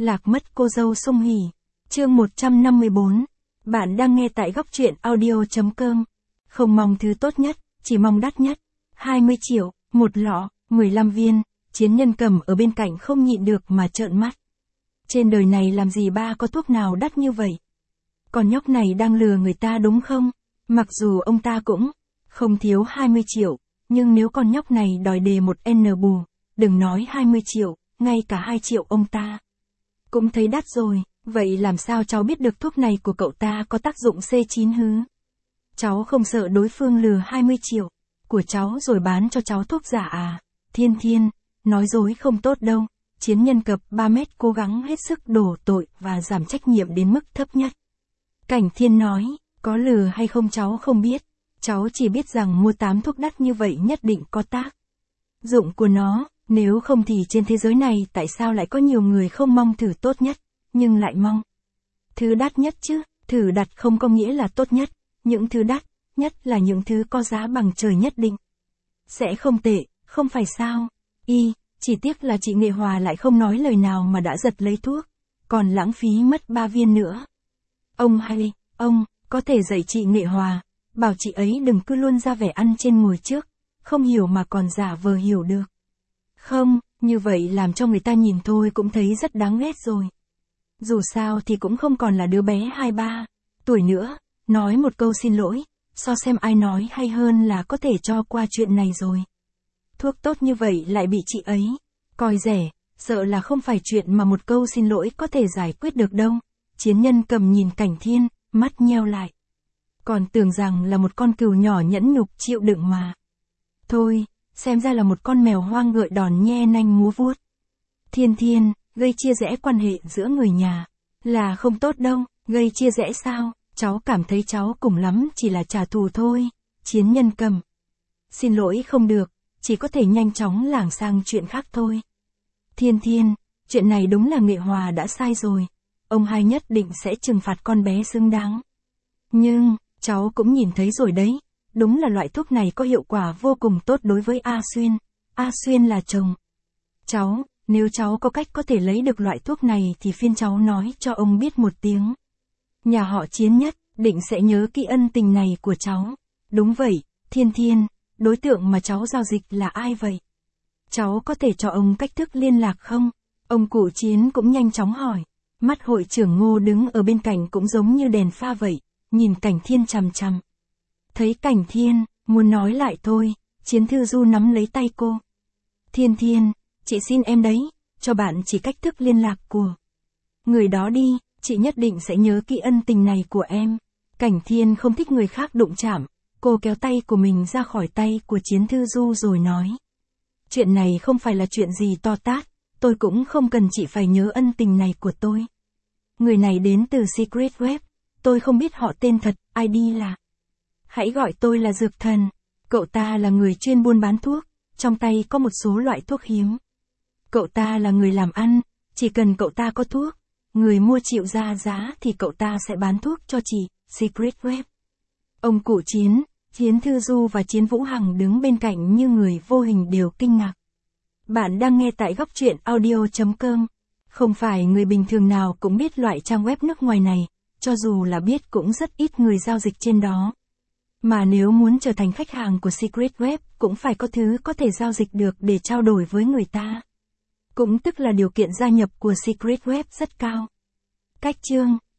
Lạc mất cô dâu Song Hỷ. Chương 154. Bạn đang nghe tại góc truyện audio.com. Không mong thứ tốt nhất, chỉ mong đắt nhất. 20 triệu, một lọ, 15 viên. Chiến Nhân Cầm ở bên cạnh không nhịn được mà trợn mắt. Trên đời này làm gì ba có thuốc nào đắt như vậy? Con nhóc này đang lừa người ta đúng không? Mặc dù ông ta cũng không thiếu 20 triệu, nhưng nếu con nhóc này đòi đề một N bù, đừng nói 20 triệu, ngay cả 2 triệu ông ta cũng thấy đắt rồi. Vậy làm sao cháu biết được thuốc này của cậu ta có tác dụng C9 hứ? Cháu không sợ đối phương lừa 20 triệu của cháu rồi bán cho cháu thuốc giả à? Thiên Thiên, nói dối không tốt đâu. Chiến Nhân Cập 3 mét cố gắng hết sức đổ tội và giảm trách nhiệm đến mức thấp nhất. Cảnh Thiên nói, có lừa hay không cháu không biết. Cháu chỉ biết rằng mua 8 thuốc đắt như vậy nhất định có tác dụng của nó, nếu không thì trên thế giới này tại sao lại có nhiều người không mong thử tốt nhất, nhưng lại mong thứ đắt nhất chứ? Thử đặt không có nghĩa là tốt nhất, những thứ đắt nhất là những thứ có giá bằng trời nhất định sẽ không tệ, không phải sao? Chỉ tiếc là chị Nghệ Hòa lại không nói lời nào mà đã giật lấy thuốc, còn lãng phí mất 3 viên nữa. Ông có thể dạy chị Nghệ Hòa, bảo chị ấy đừng cứ luôn ra vẻ ăn trên ngồi trước, không hiểu mà còn giả vờ hiểu được. Không, như vậy làm cho người ta nhìn thôi cũng thấy rất đáng ghét rồi. Dù sao thì cũng không còn là đứa bé 2-3 tuổi nữa, nói một câu xin lỗi, so xem ai nói hay hơn là có thể cho qua chuyện này rồi. Thuốc tốt như vậy lại bị chị ấy coi rẻ, sợ là không phải chuyện mà một câu xin lỗi có thể giải quyết được đâu. Chiến Nhân Cầm nhìn Cảnh Thiên, mắt nheo lại. Còn tưởng rằng là một con cừu nhỏ nhẫn nhục chịu đựng mà. Thôi, xem ra là một con mèo hoang gợi đòn nhe nanh múa vuốt. Thiên Thiên, gây chia rẽ quan hệ giữa người nhà là không tốt đâu. Gây chia rẽ sao? Cháu cảm thấy cháu cùng lắm chỉ là trả thù thôi. Chiến Nhân Cầm, xin lỗi không được, chỉ có thể nhanh chóng lảng sang chuyện khác thôi. Thiên Thiên, chuyện này đúng là Nghệ Hòa đã sai rồi. Ông hai nhất định sẽ trừng phạt con bé xứng đáng. Nhưng, cháu cũng nhìn thấy rồi đấy, đúng là loại thuốc này có hiệu quả vô cùng tốt đối với A Xuyên. A Xuyên là chồng cháu, nếu cháu có cách có thể lấy được loại thuốc này thì phiên cháu nói cho ông biết một tiếng. Nhà họ Chiến nhất định sẽ nhớ kỹ ân tình này của cháu. Đúng vậy, Thiên Thiên, đối tượng mà cháu giao dịch là ai vậy? Cháu có thể cho ông cách thức liên lạc không? Ông cụ Chiến cũng nhanh chóng hỏi. Mắt hội trưởng Ngô đứng ở bên cạnh cũng giống như đèn pha vậy, nhìn Cảnh Thiên chằm chằm. Thấy Cảnh Thiên, muốn nói lại thôi, Chiến Thư Du nắm lấy tay cô. Thiên Thiên, chị xin em đấy, cho bạn chỉ cách thức liên lạc của người đó đi, chị nhất định sẽ nhớ kỹ ân tình này của em. Cảnh Thiên không thích người khác đụng chạm, cô kéo tay của mình ra khỏi tay của Chiến Thư Du rồi nói. Chuyện này không phải là chuyện gì to tát, tôi cũng không cần chị phải nhớ ân tình này của tôi. Người này đến từ Secret Web, tôi không biết họ tên thật, ID là. Hãy gọi tôi là Dược Thần. Cậu ta là người chuyên buôn bán thuốc, trong tay có một số loại thuốc hiếm. Cậu ta là người làm ăn, chỉ cần cậu ta có thuốc, người mua chịu ra giá thì cậu ta sẽ bán thuốc cho chị. Secret Web. Ông cụ Chiến, Chiến Thư Du và Chiến Vũ Hằng đứng bên cạnh như người vô hình đều kinh ngạc. Bạn đang nghe tại góc truyện audio.com. Không phải người bình thường nào cũng biết loại trang web nước ngoài này, cho dù là biết cũng rất ít người giao dịch trên đó. Mà nếu muốn trở thành khách hàng của Secret Web cũng phải có thứ có thể giao dịch được để trao đổi với người ta. Cũng tức là điều kiện gia nhập của Secret Web rất cao. Cách chương